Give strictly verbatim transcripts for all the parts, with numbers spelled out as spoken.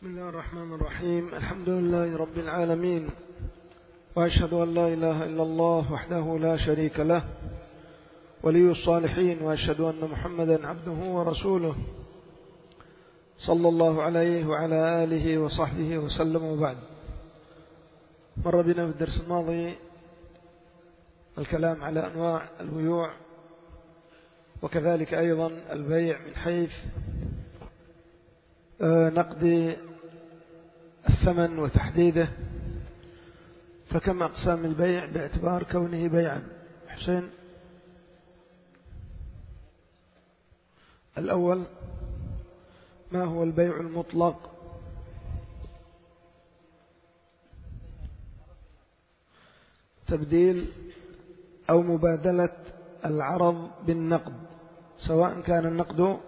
بسم الله الرحمن الرحيم. الحمد لله رب العالمين، وأشهد أن لا إله إلا الله وحده لا شريك له ولي الصالحين، وأشهد أن محمدا عبده ورسوله صلى الله عليه وعلى آله وصحبه وسلم. وبعد، مر بنا في الدرس الماضي الكلام على أنواع البيوع، وكذلك أيضا البيع من حيث نقد الثمن وتحديده. فكم أقسام البيع باعتبار كونه بيعا؟ حسين، الأول ما هو البيع المطلق؟ تبديل أو مبادلة العرض بالنقد، سواء كان النقد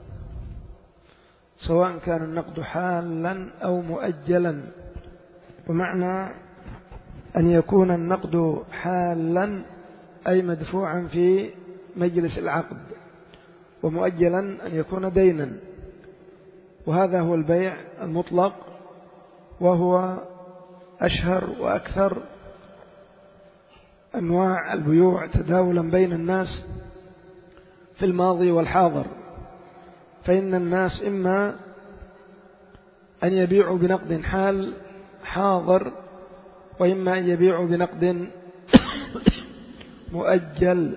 سواء كان النقد حالا أو مؤجلا. ومعنى أن يكون النقد حالا أي مدفوعا في مجلس العقد، ومؤجلا أن يكون دينا. وهذا هو البيع المطلق، وهو أشهر وأكثر أنواع البيوع تداولا بين الناس في الماضي والحاضر. فإن الناس إما أن يبيعوا بنقد حال حاضر، وإما أن يبيعوا بنقد مؤجل.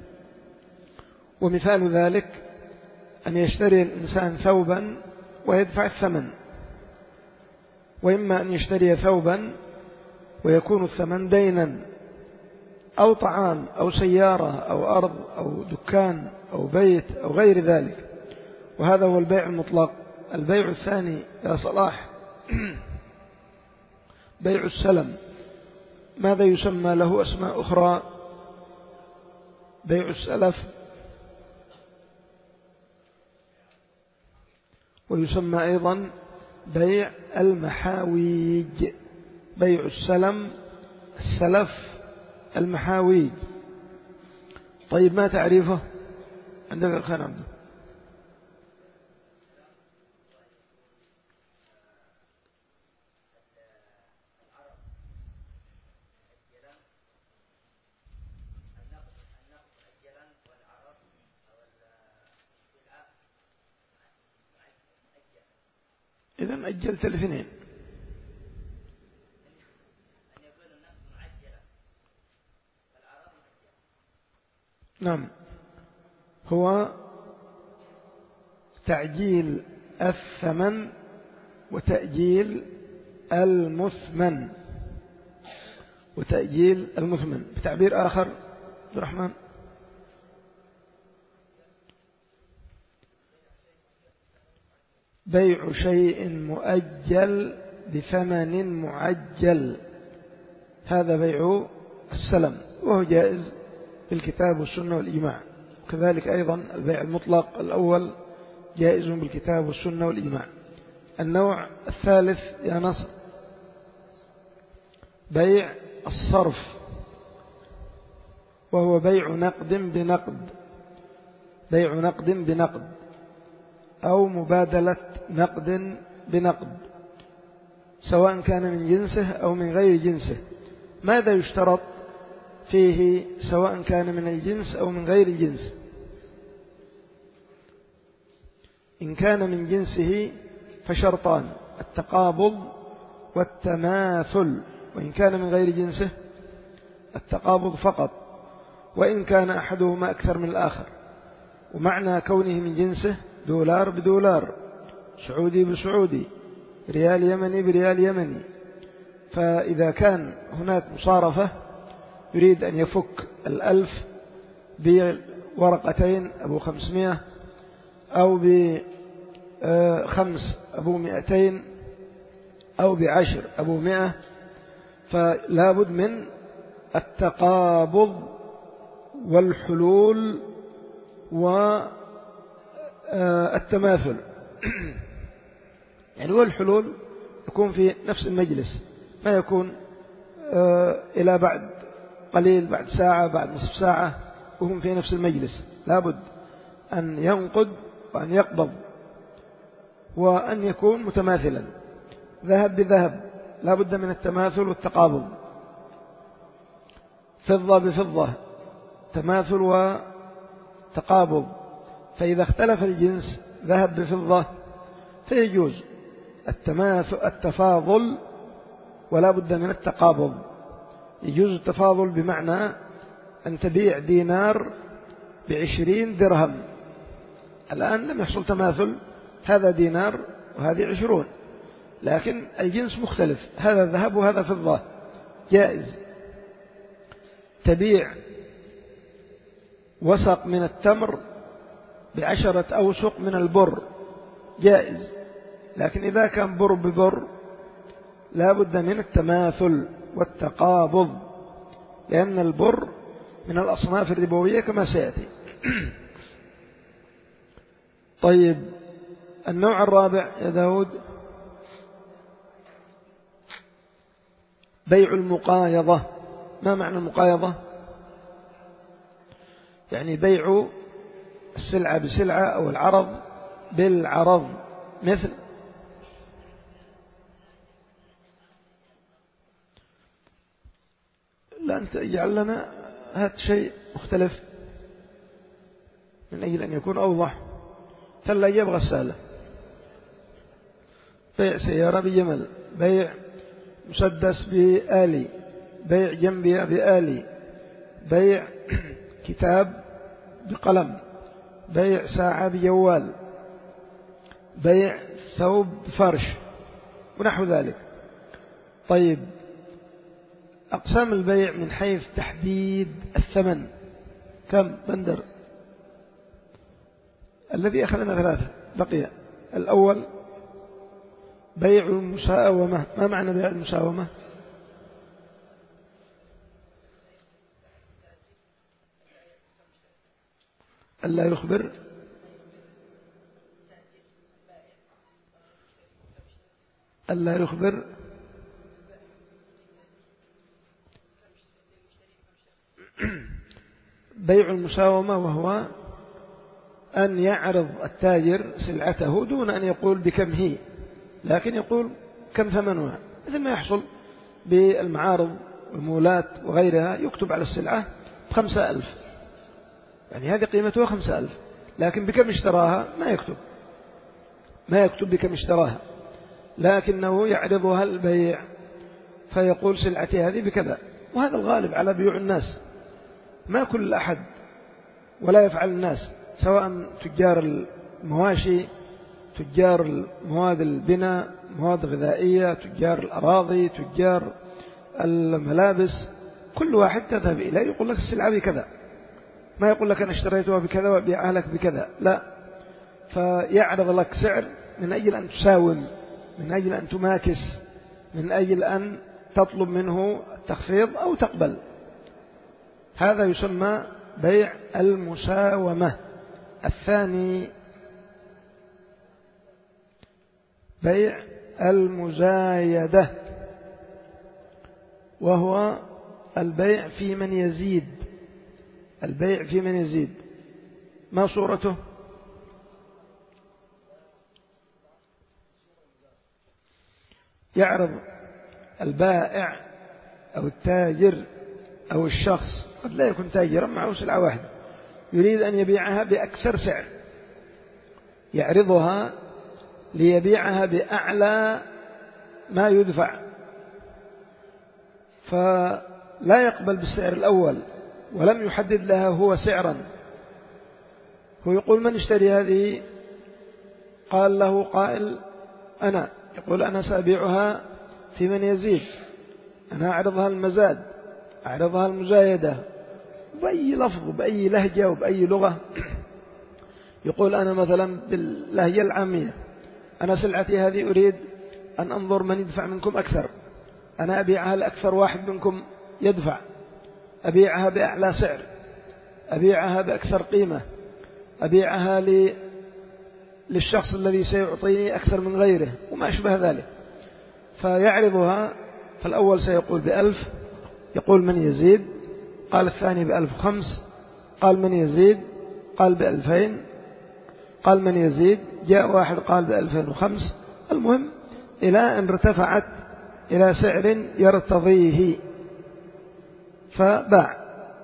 ومثال ذلك أن يشتري الإنسان ثوبا ويدفع الثمن، وإما أن يشتري ثوبا ويكون الثمن دينا، أو طعام أو سيارة أو أرض أو دكان أو بيت أو غير ذلك. وهذا هو البيع المطلق. البيع الثاني يا صلاح بيع السلم. ماذا يسمى له أسماء أخرى؟ بيع السلف، ويسمى أيضا بيع المحاويج. بيع السلم، السلف، المحاويج. طيب، ما تعريفه عندك الخير عبده؟ إذا أجلت الاثنين. نعم، هو تعجيل الثمن وتأجيل المثمن وتأجيل المثمن بتعبير آخر عبد الرحمن. بيع شيء مؤجل بثمن معجل، هذا بيع السلم، وهو جائز بالكتاب والسنة والإجماع. وكذلك أيضا البيع المطلق الأول جائز بالكتاب والسنة والإجماع. النوع الثالث يا نصر بيع الصرف، وهو بيع نقد بنقد بيع نقد بنقد أو مبادلة نقد بنقد، سواء كان من جنسه أو من غير جنسه. ماذا يشترط فيه سواء كان من الجنس أو من غير الجنس؟ إن كان من جنسه فشرطان: التقابض والتماثل. وإن كان من غير جنسه التقابض فقط، وإن كان أحدهما أكثر من الآخر. ومعنى كونه من جنسه دولار بدولار، سعودي بسعودي، ريال يمني بريال يمني. فإذا كان هناك مصارفة يريد أن يفك الألف بورقتين أبو خمسمائة، أو بخمس أبو مئتين، أو بعشر أبو مئة، فلا بد من التقابض والحلول والتماثل. يعني والحلول يكون في نفس المجلس، ما يكون إلى بعد قليل، بعد ساعة، بعد نصف ساعة، وهم في نفس المجلس. لابد أن ينقد وأن يقبض وأن يكون متماثلا. ذهب بذهب لا بد من التماثل والتقابض، فضة بفضة تماثل وتقابض. فإذا اختلف الجنس ذهب بفضة فيجوز التماثل التفاضل ولا بد من التقابض. يجوز التفاضل بمعنى أن تبيع دينار بعشرين درهم، الآن لم يحصل تماثل، هذا دينار وهذه عشرون، لكن الجنس مختلف، هذا ذهب وهذا فضة، جائز. تبيع وسق من التمر بعشرة أوسق من البر، جائز. لكن إذا كان بر ببر لا بد من التماثل والتقابض، لأن البر من الأصناف الربوية كما سيأتي. طيب، النوع الرابع يا داود بيع المقايضة. ما معنى المقايضة؟ يعني بيع السلعة بسلعة أو العرض بالعرض، مثل لا أنت اجعل لنا هذا شيء مختلف من أجل أن يكون أوضح. ثلاجة بغسالة، بيع سيارة بجمل، بيع مسدس بآلي، بيع جنبية بآلي، بيع كتاب بقلم، بيع ساعة بجوال، بيع ثوب بفرش ونحو ذلك. طيب، أقسام البيع من حيث تحديد الثمن كم بندر؟ الذي أخذنا ثلاثة، بقي الأول بيع المساومة. ما معنى بيع المساومة؟ ألا يخبر ألا يخبر بيع المساومة وهو أن يعرض التاجر سلعته دون أن يقول بكم هي، لكن يقول كم ثمنها، مثل ما يحصل بالمعارض والمولات وغيرها، يكتب على السلعة بخمسة ألف، يعني هذه قيمتها خمسة ألف، لكن بكم اشتراها ما يكتب ما يكتب بكم اشتراها، لكنه يعرضها البيع فيقول سلعتي هذه بكذا. وهذا الغالب على بيوع الناس، ما كل أحد ولا يفعل الناس، سواء تجار المواشي، تجار مواد البناء، مواد غذائية، تجار الأراضي، تجار الملابس، كل واحد تذهب إليه يقول لك السلعة بكذا، ما يقول لك أنا اشتريتها بكذا وبيعها لك بكذا، لا، فيعرض لك سعر من أجل أن تساوم، من أجل أن تماكس، من أجل أن تطلب منه التخفيض أو تقبل. هذا يسمى بيع المساومة. الثاني بيع المزايدة، وهو البيع في من يزيد. البيع في من يزيد ما صورته؟ يعرض البائع أو التاجر أو الشخص، قد لا يكون تاجرا، معه سلعة واحدة يريد أن يبيعها بأكثر سعر، يعرضها ليبيعها بأعلى ما يدفع، فلا يقبل بالسعر الأول ولم يحدد لها هو سعرا. هو يقول من اشتري هذه؟ قال له قائل أنا، يقول أنا سأبيعها في من يزيد، أنا أعرضها المزاد، أعرضها المزايدة، بأي لفظ وبأي لهجة وبأي لغة. يقول أنا مثلا باللهجة العامية أنا سلعتي هذه أريد أن أنظر من يدفع منكم أكثر، أنا أبيعها لأكثر واحد منكم يدفع، أبيعها بأعلى سعر، أبيعها بأكثر قيمة، أبيعها لي للشخص الذي سيعطيني أكثر من غيره وما أشبه ذلك. فيعرضها، فالأول سيقول بألف، يقول من يزيد، قال الثاني بألف وخمس، قال من يزيد، قال بألفين، قال من يزيد، جاء واحد قال بألفين وخمس. المهم إلى أن ارتفعت إلى سعر يرتضيه فباع،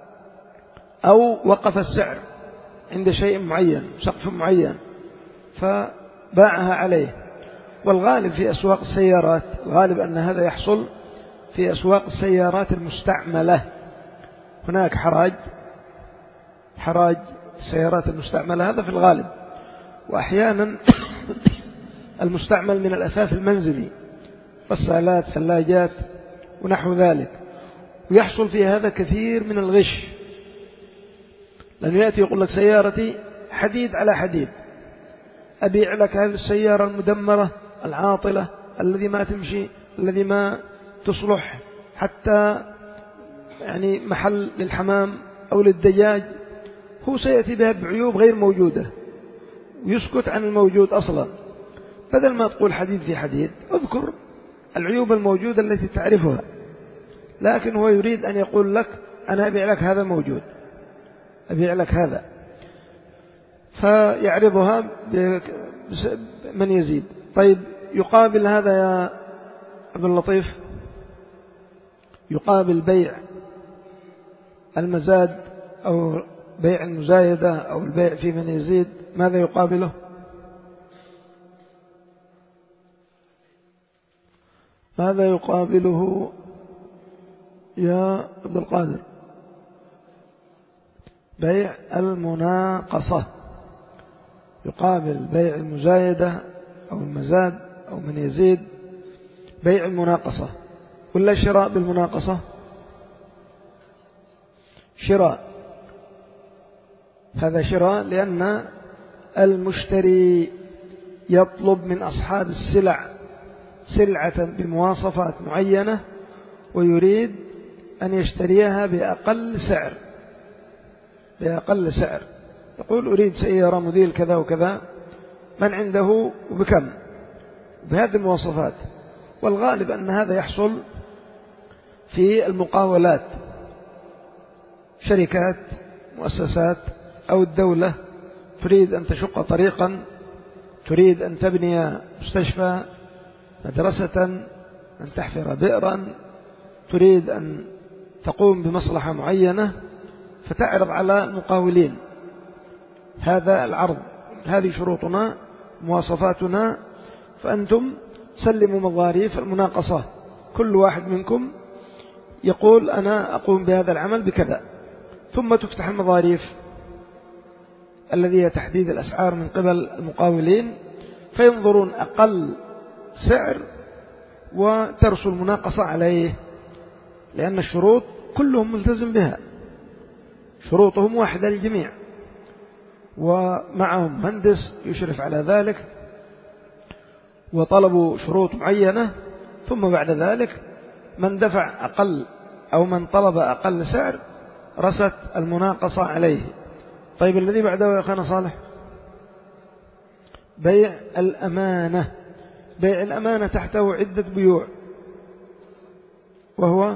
أو وقف السعر عند شيء معين، سقف معين، فباعها عليه. والغالب في أسواق السيارات، الغالب أن هذا يحصل في أسواق السيارات المستعملة، هناك حراج حراج السيارات المستعملة، هذا في الغالب. وأحيانا المستعمل من الأثاث المنزلي، غسالات، ثلاجات ونحو ذلك، ويحصل في هذا كثير من الغش، لأنه يأتي يقول لك سيارتي حديد على حديد، أبيع لك هذه السيارة المدمرة العاطلة الذي ما تمشي، الذي ما تصلح حتى يعني محل للحمام أو للدجاج، هو سيأتي بها بعيوب غير موجودة ويسكت عن الموجود أصلا. بدل ما تقول حديد في حديد، اذكر العيوب الموجودة التي تعرفها، لكن هو يريد أن يقول لك أنا أبيع لك هذا موجود، أبيع لك هذا، فيعرضها من يزيد. طيب يقابل هذا يا ابن اللطيف، يقابل بيع المزاد أو بيع المزايدة أو البيع في من يزيد، ماذا يقابله؟ ماذا يقابله يا عبد القادر؟ بيع المناقصة، يقابل بيع المزايدة أو المزاد أو من يزيد بيع المناقصة، ولا شراء بالمناقصة؟ شراء، هذا شراء، لأن المشتري يطلب من أصحاب السلع سلعة بمواصفات معينة ويريد أن يشتريها بأقل سعر بأقل سعر يقول أريد سيارة موديل كذا وكذا، من عنده وبكم، بهذه المواصفات. والغالب أن هذا يحصل في المقاولات، شركات، مؤسسات أو الدولة تريد أن تشق طريقا، تريد أن تبني مستشفى، مدرسة، أن تحفر بئرا، تريد أن تقوم بمصلحة معينة، فتعرض على المقاولين هذا العرض، هذه شروطنا، مواصفاتنا، فأنتم سلموا مظاريف المناقصة، كل واحد منكم يقول أنا أقوم بهذا العمل بكذا، ثم تفتح المظاريف الذي هي تحديد الأسعار من قبل المقاولين، فينظرون أقل سعر وترسل المناقصة عليه، لأن الشروط كلهم ملتزم بها، شروطهم واحدة للجميع، ومعهم مهندس يشرف على ذلك، وطلبوا شروط معينة، ثم بعد ذلك من دفع أقل أو من طلب أقل سعر رست المناقصة عليه. طيب الذي بعده يا أخانا صالح؟ بيع الأمانة. بيع الأمانة تحته عدة بيوع، وهو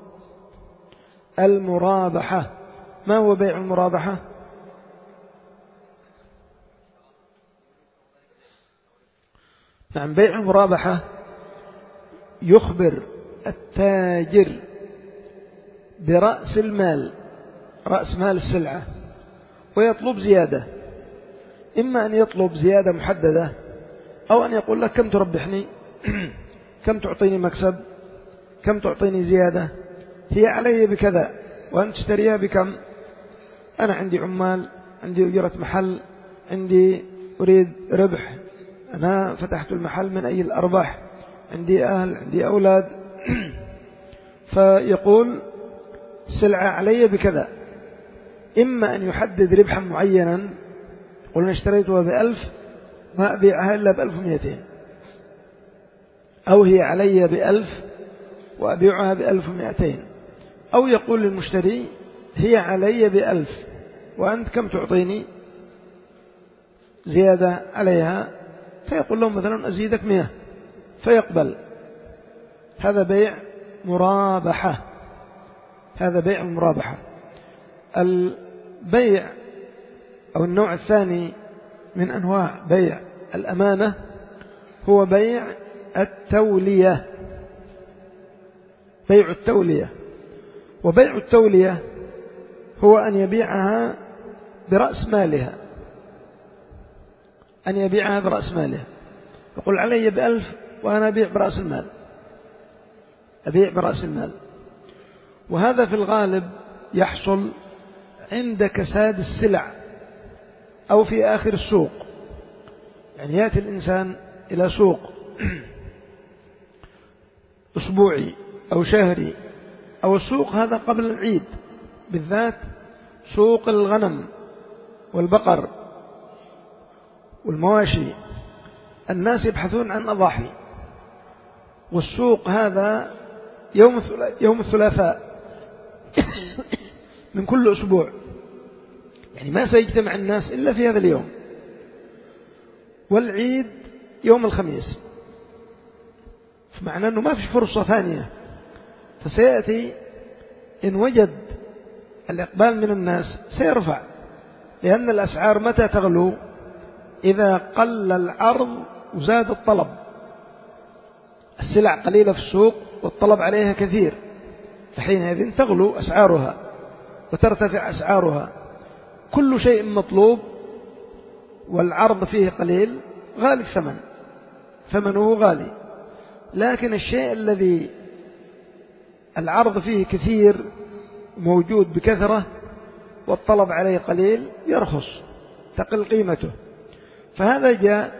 المرابحة. ما هو بيع المرابحة؟ نعم، بيع المرابحة يخبر التاجر برأس المال، رأس مال السلعة، ويطلب زيادة، إما أن يطلب زيادة محددة، أو أن يقول لك كم تربحني، كم تعطيني مكسب، كم تعطيني زيادة، هي علي بكذا وأنت تشتريها بكم، أنا عندي عمال، عندي أجرة محل، عندي أريد ربح، أنا فتحت المحل من أي الأرباح، عندي أهل، عندي أولاد فيقول سلعة علي بكذا، إما أن يحدد ربحا معينا، يقول اشتريتها بألف ما أبيعها إلا بألف ومئتين، أو هي علي بألف وأبيعها بألف ومئتين، أو يقول للمشتري هي علي بألف وأنت كم تعطيني زيادة عليها، فيقول لهم مثلا أزيدك مئة فيقبل. هذا بيع مرابحة، هذا بيع المرابحة. البيع أو النوع الثاني من أنواع بيع الأمانة هو بيع التولية. بيع التولية. وبيع التولية هو أن يبيعها برأس مالها، أن يبيعها برأس مالها، يقول علي بألف وأنا أبيع برأس المال، أبيع برأس المال. وهذا في الغالب يحصل عند كساد السلع أو في آخر السوق. يعني يأتي الإنسان إلى سوق أسبوعي أو شهري أو السوق هذا قبل العيد، بالذات سوق الغنم والبقر والمواشي، الناس يبحثون عن أضاحي، والسوق هذا يوم يوم الثلاثاء من كل أسبوع، يعني ما سيجتمع الناس إلا في هذا اليوم، والعيد يوم الخميس، فمعنى أنه ما في فرصة ثانية. فسيأتي إن وجد الإقبال من الناس سيرفع، لأن الأسعار متى تغلو؟ إذا قل العرض وزاد الطلب. السلع قليلة في السوق والطلب عليها كثير، فحينئذ تغلو أسعارها وترتفع أسعارها. كل شيء مطلوب والعرض فيه قليل غالي الثمن، ثمنه غالي. لكن الشيء الذي العرض فيه كثير موجود بكثرة والطلب عليه قليل يرخص، تقل قيمته. فهذا جاء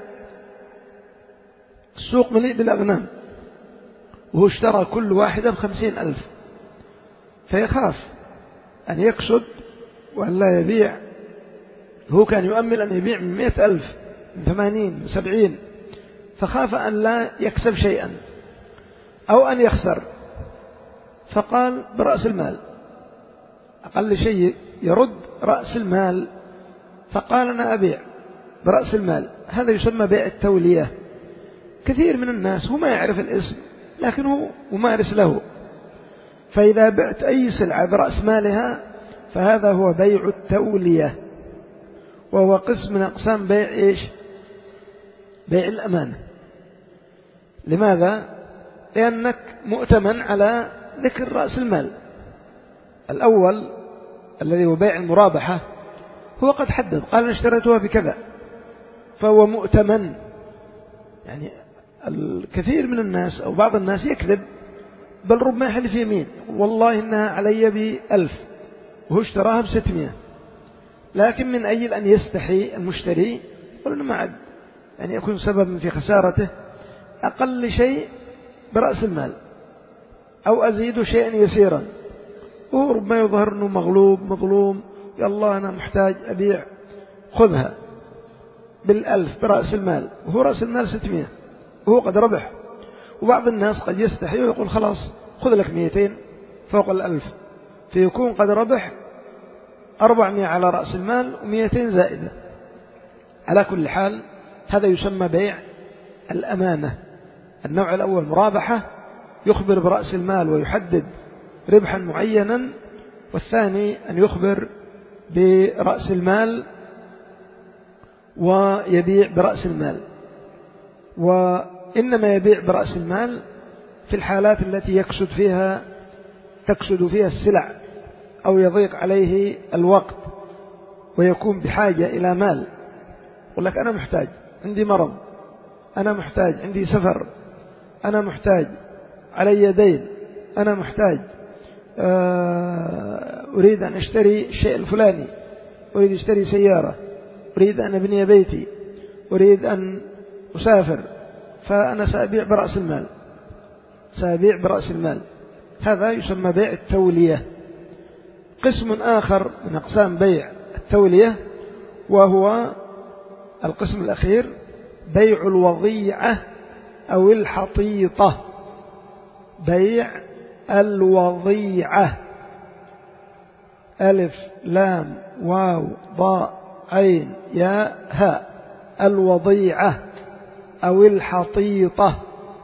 السوق مليء بالأغنام، وهو اشترى كل واحدة بخمسين ألف، فيخاف أن يكسد وأن لا يبيع. هو كان يؤمل أن يبيع من مئة ألف، من ثمانين، من سبعين، فخاف أن لا يكسب شيئا أو أن يخسر، فقال برأس المال، أقل شيء يرد رأس المال، فقال أنا أبيع برأس المال. هذا يسمى بيع التولية. كثير من الناس هو ما يعرف الاسم لكنه ممارس له، فإذا بعت أي سلعة برأس مالها فهذا هو بيع التولية، وهو قسم من أقسام بيع إيش؟ بيع الأمانة. لماذا؟ لأنك مؤتمن على ذكر رأس المال. الأول الذي هو بيع المرابحة هو قد حدد، قال اشتريتها بكذا، فهو مؤتمن. يعني الكثير من الناس أو بعض الناس يكذب، بل ربما يحلف يمين والله إنها علي بألف وهو اشتراها بستمائة، لكن من أجل أن يستحي المشتري يقول إنه ما عد، يعني يكون سببا في خسارته، أقل شيء برأس المال أو أزيد شيئا يسيرا، وهو ربما يظهر أنه مغلوب مظلوم، يا الله أنا محتاج أبيع، خذها بالألف برأس المال، وهو رأس المال ستمائة وهو قد ربح. وبعض الناس قد يستحي ويقول خلاص خذ لك مئتين فوق الألف، فيكون قد ربح أربعمائة على رأس المال ومئتين زائدة. على كل حال هذا يسمى بيع الأمانة. النوع الأول مرابحة، يخبر برأس المال ويحدد ربحا معينا، والثاني أن يخبر برأس المال ويبيع برأس المال. وإنما يبيع برأس المال في الحالات التي يكسد فيها تكسد فيها السلع أو يضيق عليه الوقت ويكون بحاجة إلى مال. يقول لك أنا محتاج، عندي مرض، أنا محتاج، عندي سفر، أنا محتاج، علي دين، أنا محتاج، أريد أن أشتري الشيء الفلاني، أريد أشتري سيارة، أريد أن أبني بيتي، أريد أن أسافر، فأنا سأبيع برأس المال، سأبيع برأس المال. هذا يسمى بيع التولية. قسم آخر من أقسام بيع التولية وهو القسم الأخير، بيع الوضيعة أو الحطيطة. بيع الوضيعة، ألف لام واو ضاء عين ياء هاء، الوضيعة أو الحطيطة،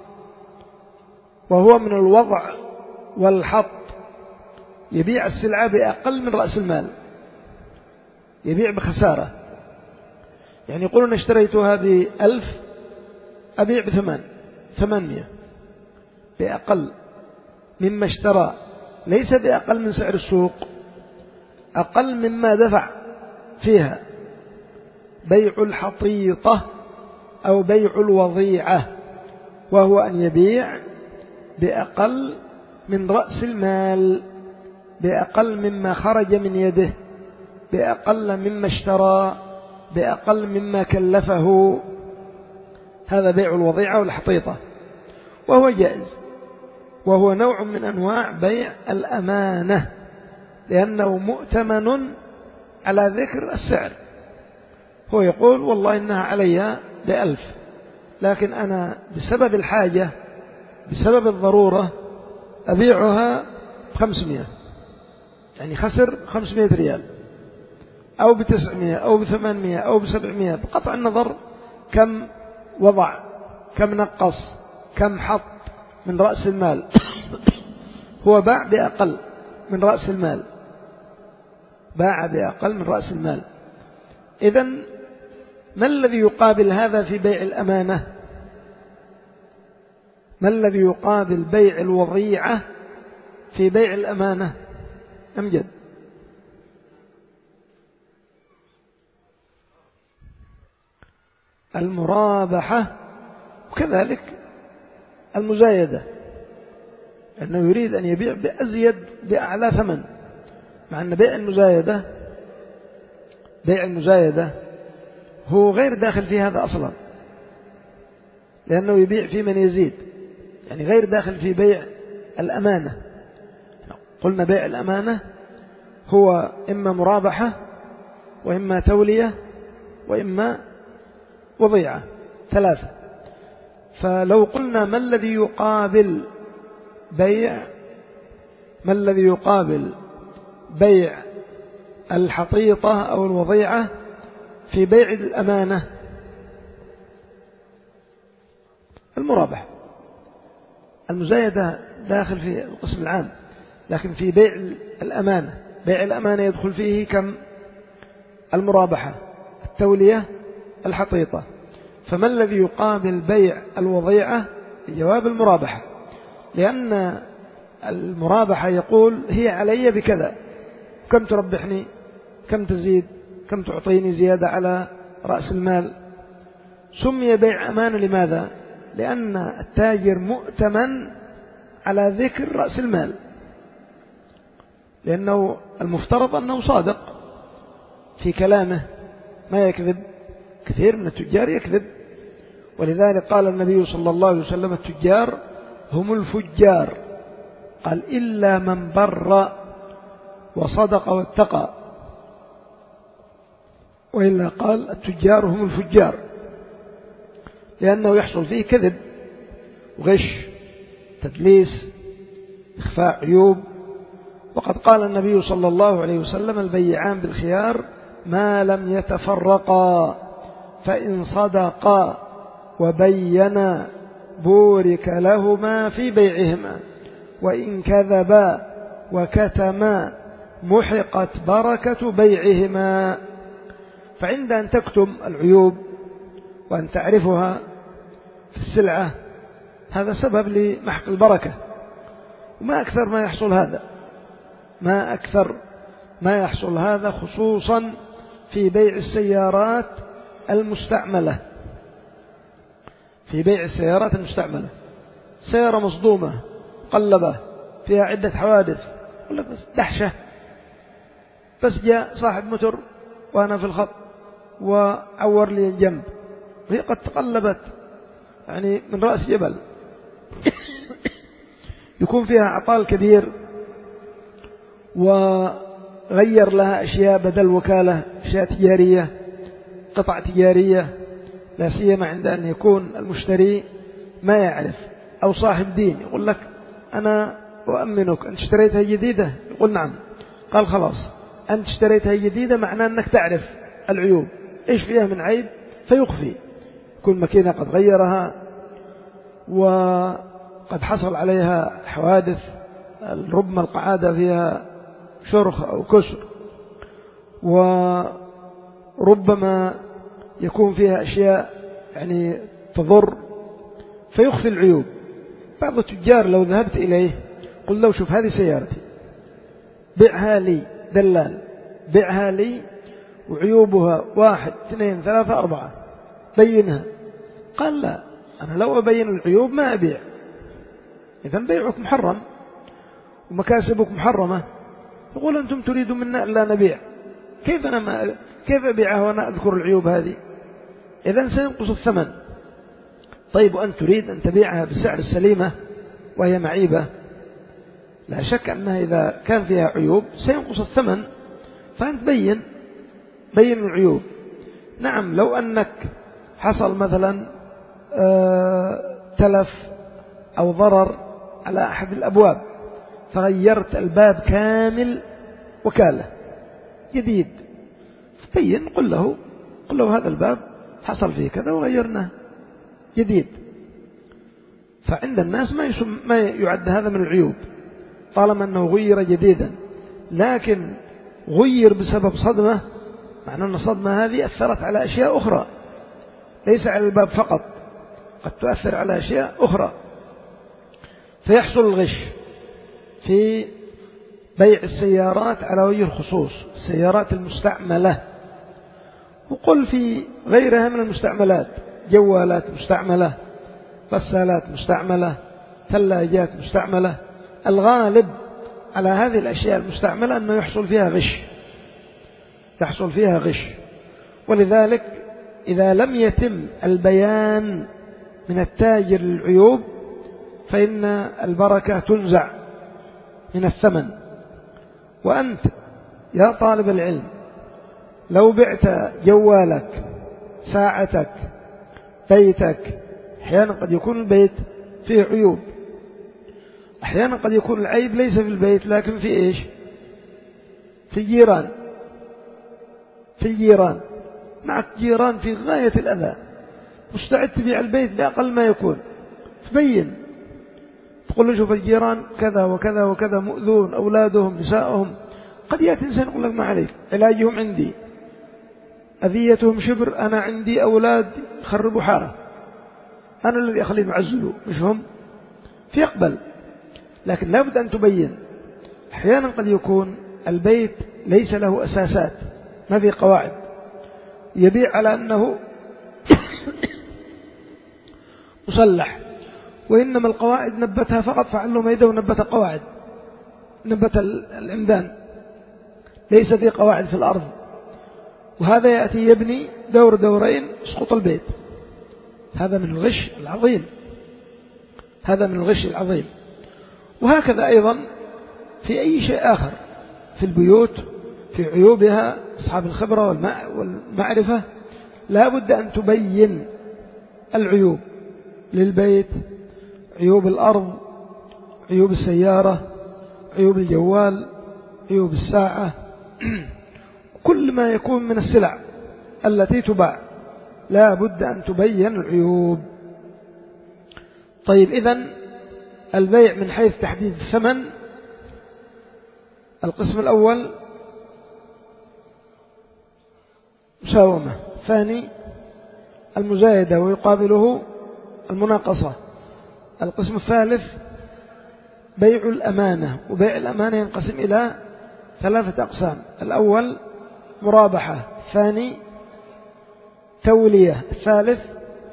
وهو من الوضع والحط. يبيع السلعة بأقل من رأس المال، يبيع بخسارة. يعني يقولون اشتريتها بألف أبيع بثمان، ثمانمائة بأقل مما اشترى، ليس بأقل من سعر السوق، أقل مما دفع فيها. بيع الحطيطة أو بيع الوضيعة، وهو أن يبيع بأقل من رأس المال، بأقل مما خرج من يده، بأقل مما اشترى، بأقل مما كلفه. هذا بيع الوضيعة والحطيطة، وهو جائز، وهو نوع من أنواع بيع الأمانة، لأنه مؤتمن على ذكر السعر. هو يقول والله إنها علي بألف، لكن أنا بسبب الحاجة بسبب الضرورة أبيعها بخمسمائة، يعني خسر خمسمائة ريال، أو بتسعمائة أو بثمانمائة أو بسبعمائة، بقطع النظر كم وضع، كم نقص، كم حط من رأس المال. هو باع بأقل من رأس المال، باع بأقل من رأس المال. إذن ما الذي يقابل هذا في بيع الأمانة؟ ما الذي يقابل بيع الوضيعة في بيع الأمانة؟ أمجد. المرابحة، وكذلك المزايدة، لأنه يريد أن يبيع بأزيد بأعلى ثمن، مع أن بيع المزايدة بيع المزايدة هو غير داخل في هذا أصلا، لأنه يبيع في من يزيد، يعني غير داخل في بيع الأمانة. قلنا بيع الأمانة هو إما مرابحة، وإما تولية، وإما وضيعة، ثلاثة. فلو قلنا ما الذي يقابل بيع ما الذي يقابل بيع الحطيطة أو الوضيعة في بيع الأمانة؟ المرابحة. المزايدة داخل في القسم العام، لكن في بيع الأمانة بيع الأمانة يدخل فيه كم؟ المرابحة، التولية، الحطيطة. فما الذي يقابل بيع الوضيعة؟ الجواب المرابحة، لأن المرابحة يقول هي علي بكذا، كم تربحني، كم تزيد، كم تعطيني زيادة على رأس المال. سمي بيع أمانة لماذا؟ لأن التاجر مؤتمن على ذكر رأس المال، لأنه المفترض أنه صادق في كلامه، ما يكذب. كثير من التجار يكذب، ولذلك قال النبي صلى الله عليه وسلم التجار هم الفجار، قال إلا من بر وصدق واتقى، وإلا قال التجار هم الفجار، لأنه يحصل فيه كذب وغش، تدليس، إخفاء عيوب. وقد قال النبي صلى الله عليه وسلم البيعان بالخيار ما لم يتفرقا، فإن صدقا وبينا بورك لهما في بيعهما، وإن كذبا وكتما محقت بركة بيعهما. فعند أن تكتم العيوب وأن تعرفها في السلعة، هذا سبب لمحق البركة. وما أكثر ما يحصل هذا ما أكثر ما يحصل هذا خصوصا في بيع السيارات المستعملة. في بيع السيارات المستعملة، سيارة مصدومة قلبة فيها عدة حوادث، يقول لك بس دحشة، بس جاء صاحب موتور وأنا في الخط وعور لي الجنب، وهي قد تقلبت يعني من رأس جبل. يكون فيها عطال كبير، وغير لها أشياء بدل وكالة، أشياء تجارية، قطع تجارية، لا سيما عند أن يكون المشتري ما يعرف أو صاحب دين، يقول لك أنا أؤمنك، أنت اشتريتها جديدة؟ يقول نعم. قال خلاص، أنت اشتريتها جديدة معناه أنك تعرف العيوب، إيش فيها من عيب، فيخفي. كل ماكينة قد غيرها وقد حصل عليها حوادث، ربما القعادة فيها شرخ أو كسر، وربما يكون فيها أشياء يعني تضر، فيخفي العيوب. بعض التجار لو ذهبت إليه قل له شوف هذه سيارتي بيعها لي دلال، بيعها لي وعيوبها واحد اثنين ثلاثة أربعة بينها. قال لا، أنا لو أبين العيوب ما أبيع. إذن بيعك محرم ومكاسبك محرمة. يقول أنتم تريدون منا ألا نبيع، كيف أنا ما كيف أبيعها وأنا أذكر العيوب هذه؟ إذن سينقص الثمن. طيب وأنت تريد أن تبيعها بسعر السليمة وهي معيبة، لا شك أنها إذا كان فيها عيوب سينقص الثمن، فأنت بين بين العيوب. نعم لو أنك حصل مثلا آه تلف أو ضرر على أحد الأبواب فغيرت الباب كامل وكالة جديد، بين قل له قل له هذا الباب حصل فيه كذا وغيرناه جديد. فعند الناس ما يسم ما يعد هذا من العيوب طالما أنه غير جديدا. لكن غير بسبب صدمة، معنى أن الصدمة هذه أثرت على أشياء أخرى ليس على الباب فقط، قد تؤثر على أشياء أخرى، فيحصل الغش في بيع السيارات على وجه الخصوص، السيارات المستعملة. وقل في غيرها من المستعملات، جوالات مستعملة، غسالات مستعملة، ثلاجات مستعملة. الغالب على هذه الأشياء المستعملة أنه يحصل فيها غش يحصل فيها غش ولذلك إذا لم يتم البيان من التاجر للعيوب فإن البركة تنزع من الثمن. وأنت يا طالب العلم لو بعت جوالك، ساعتك، بيتك، أحيانا قد يكون البيت فيه عيوب، أحيانا قد يكون العيب ليس في البيت لكن في إيش؟ في الجيران في الجيران معك جيران في غاية الأذى، مستعد تبيع البيت بأقل ما يكون، تبين تقول له شوف الجيران كذا وكذا وكذا مؤذون، أولادهم نسائهم. قد يأتي إنسان يقول لك ما عليك، علاجهم عندي، أذيتهم شبر، أنا عندي أولاد خربوا حارة، أنا الذي أخليهم يعزلوا مش هم، فيقبل. لكن لابد أن تبين. أحيانا قد يكون البيت ليس له أساسات، ما في قواعد، يبيع على أنه مسلح، وإنما القواعد نبتها فقط، فعله ميدة ونبت قواعد، نبت العمدان، ليس في قواعد في الأرض. وهذا يأتي يبني دور دورين يسقط البيت. هذا من الغش العظيم هذا من الغش العظيم. وهكذا أيضا في أي شيء آخر في البيوت، في عيوبها أصحاب الخبرة والمعرفة لا بد أن تبين العيوب للبيت، عيوب الأرض، عيوب السيارة، عيوب الجوال، عيوب الساعة كل ما يكون من السلع التي تباع لا بد أن تبين العيوب. طيب إذن البيع من حيث تحديد الثمن، القسم الأول مساومة، ثاني المزايدة ويقابله المناقصة، القسم الثالث بيع الأمانة. وبيع الأمانة ينقسم إلى ثلاثة أقسام: الأول مرابحة، الثاني تولية، الثالث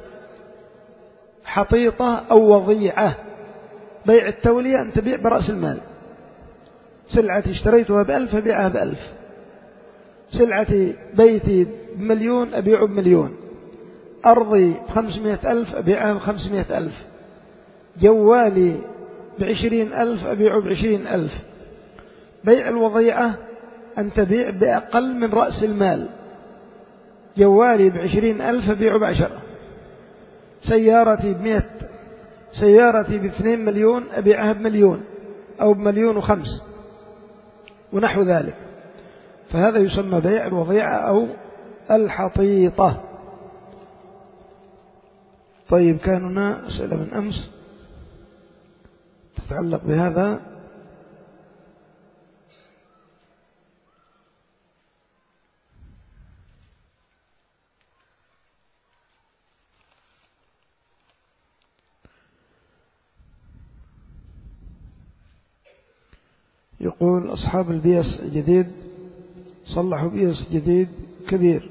حطيطة أو وضيعة. بيع التولية أن تبيع برأس المال، سلعتي اشتريتها بألف أبيعها بألف، سلعتي بيتي بمليون أبيعه بمليون، أرضي بخمسمائة ألف أبيعها بخمسمائة ألف، جوالي بعشرين ألف أبيعه بعشرين ألف. بيع الوضيعة أن تبيع بأقل من رأس المال، جوالي بعشرين ألف أبيعه بعشرة، سيارتي بمئة، سيارتي باثنين مليون أبيعها بمليون أو بمليون وخمس ونحو ذلك. فهذا يسمى بيع الوضيعة أو الحطيطة. طيب كان هنا أسئلة من أمس تتعلق بهذا. يقول أصحاب البيس الجديد صلحوا بيس جديد كبير،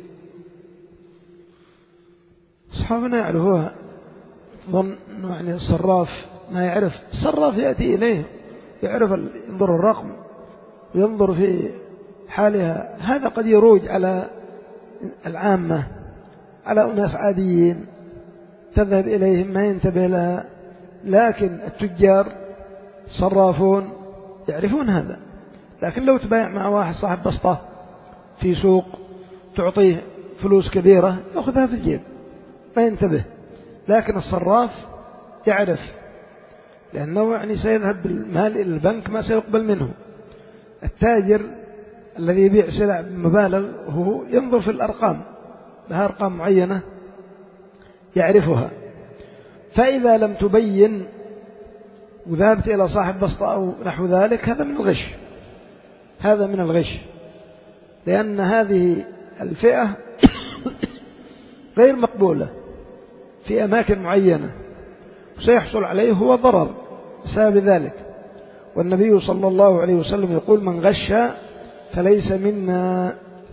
أصحابنا يعرفوها، ظن أنه يعني الصراف ما يعرف، الصراف يأتي إليه يعرف، ينظر الرقم وينظر في حالها. هذا قد يروج على العامة، على أناس عاديين تذهب إليهم ما ينتبه لها، لكن التجار صرافون يعرفون هذا. لكن لو تبايع مع واحد صاحب بسطة في سوق تعطيه فلوس كبيرة يأخذها في الجيب ما ينتبه، لكن الصراف يعرف، لأنه يعني سيذهب بالمال إلى البنك ما سيقبل منه. التاجر الذي يبيع سلع بمبالغ هو ينظر في الأرقام، لها أرقام معينة يعرفها، فإذا لم تبين وذهبت إلى صاحب بسطة أو نحو ذلك هذا من الغش، هذا من الغش، لأن هذه الفئة غير مقبولة في أماكن معينة، وسيحصل عليه هو ضرر بسبب ذلك. والنبي صلى الله عليه وسلم يقول: من غش فليس منا.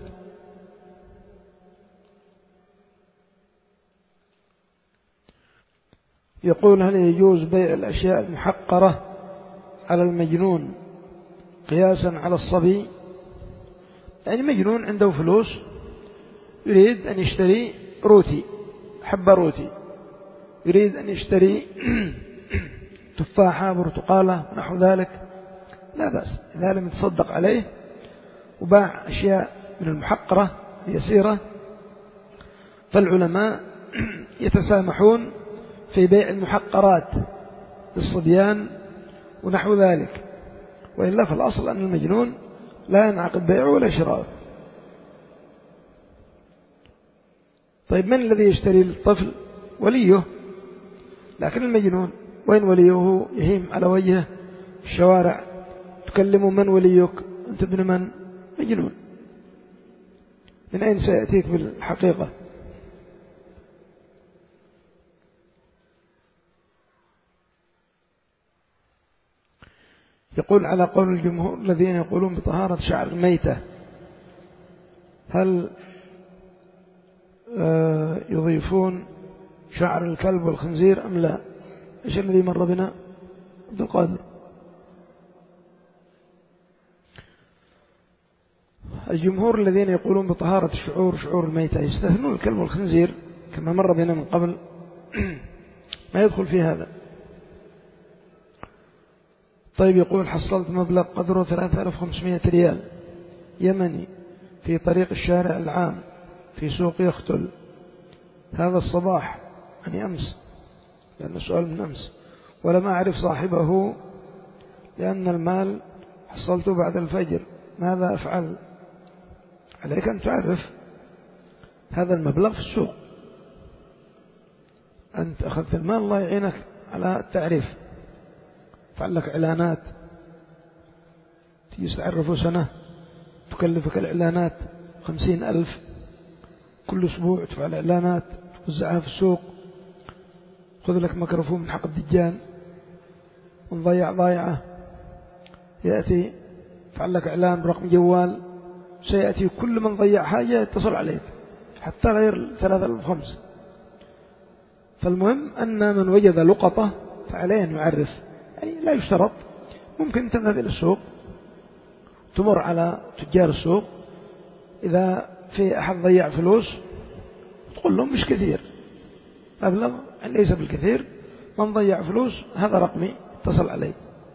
يقول: هل يجوز بيع الأشياء المحقرة على المجنون قياسا على الصبي؟ يعني مجنون عنده فلوس يريد أن يشتري روتي، حبة روتي، يريد أن يشتري تفاحة برتقالة ونحو ذلك، لا بأس إذا لم يتصدق عليه وباع أشياء من المحقرة يسيرة، فالعلماء يتسامحون في بيع المحقرات للصبيان ونحو ذلك، وإلا فالأصل أن المجنون لا ينعقد بيعه ولا شراءه. طيب من الذي يشتري للطفل؟ وليه، لكن المجنون وين وليه؟ يهيم على وجهه الشوارع، تكلمه: من وليك؟ أنت ابن من؟ مجنون، من أين سيأتيك بالحقيقة؟ يقول: على قول الجمهور الذين يقولون بطهارة شعر الميتة، هل يضيفون شعر الكلب والخنزير أم لا؟ إيش الذي مر بنا عبد القادر؟ الجمهور الذين يقولون بطهارة الشعور شعور الميتة يستثنون الكلب والخنزير كما مر بنا من قبل، ما يدخل في هذا. طيب يقول: حصلت مبلغ قدره ثلاثة آلاف وخمسمائة ريال يمني في طريق الشارع العام في سوق يختل هذا الصباح، يعني أمس، لأن السؤال من أمس، ولم أعرف صاحبه لأن المال حصلته بعد الفجر، ماذا أفعل؟ عليك أن تعرف هذا المبلغ في السوق، أنت أخذت المال، الله يعينك على التعريف، فعل لك إعلانات تجي تعرفه سنة، تكلفك الإعلانات خمسين ألف كل أسبوع، تفعل إعلانات توزعها في السوق، خذ لك ميكروفون من حق الدجان ونضيع ضايعة، يأتي فعل لك إعلان برقم جوال، سيأتي كل من ضيع حاجة يتصل عليك حتى غير ثلاثة آلاف وخمسة. فالمهم أن من وجد لقطة فعليه أن يعرف، يعني لا يشترط، ممكن تذهب إلى السوق تمر على تجار السوق، إذا في أحد ضيع فلوس تقول لهم مش كثير، مبلغ ليس بالكثير، من ضيع فلوس هذا رقمي اتصل علي،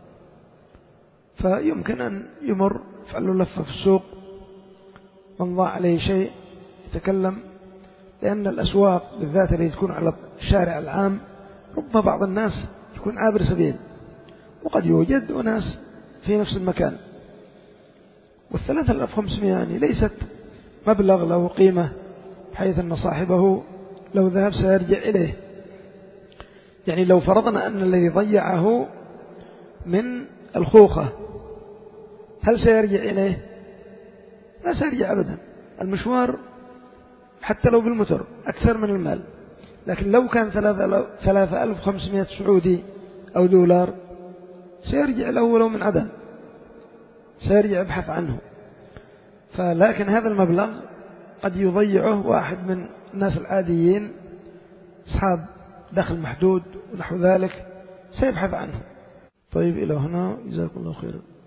فيمكن أن يمر فعلوا لفة في السوق، من ضاع عليه شيء يتكلم، لأن الأسواق بالذات اللي تكون على الشارع العام ربما بعض الناس يكون عابر سبيل، وقد يوجد أناس في نفس المكان، والثلاثة آلاف وخمسمائة يعني ليست مبلغ له قيمة حيث أن صاحبه لو ذهب سيرجع إليه. يعني لو فرضنا أن الذي ضيعه من الخوخة هل سيرجع إليه؟ لا سيرجع أبدا، المشوار حتى لو بالمتر أكثر من المال، لكن لو كان ثلاثة آلاف وخمسمائة سعودي أو دولار سيرجع له ولو من عدم، سيرجع يبحث عنه. فلكن هذا المبلغ قد يضيعه واحد من الناس العاديين أصحاب دخل محدود ونحو ذلك، سيبحث عنه. طيب إلى هنا، جزاكم الله خيرا.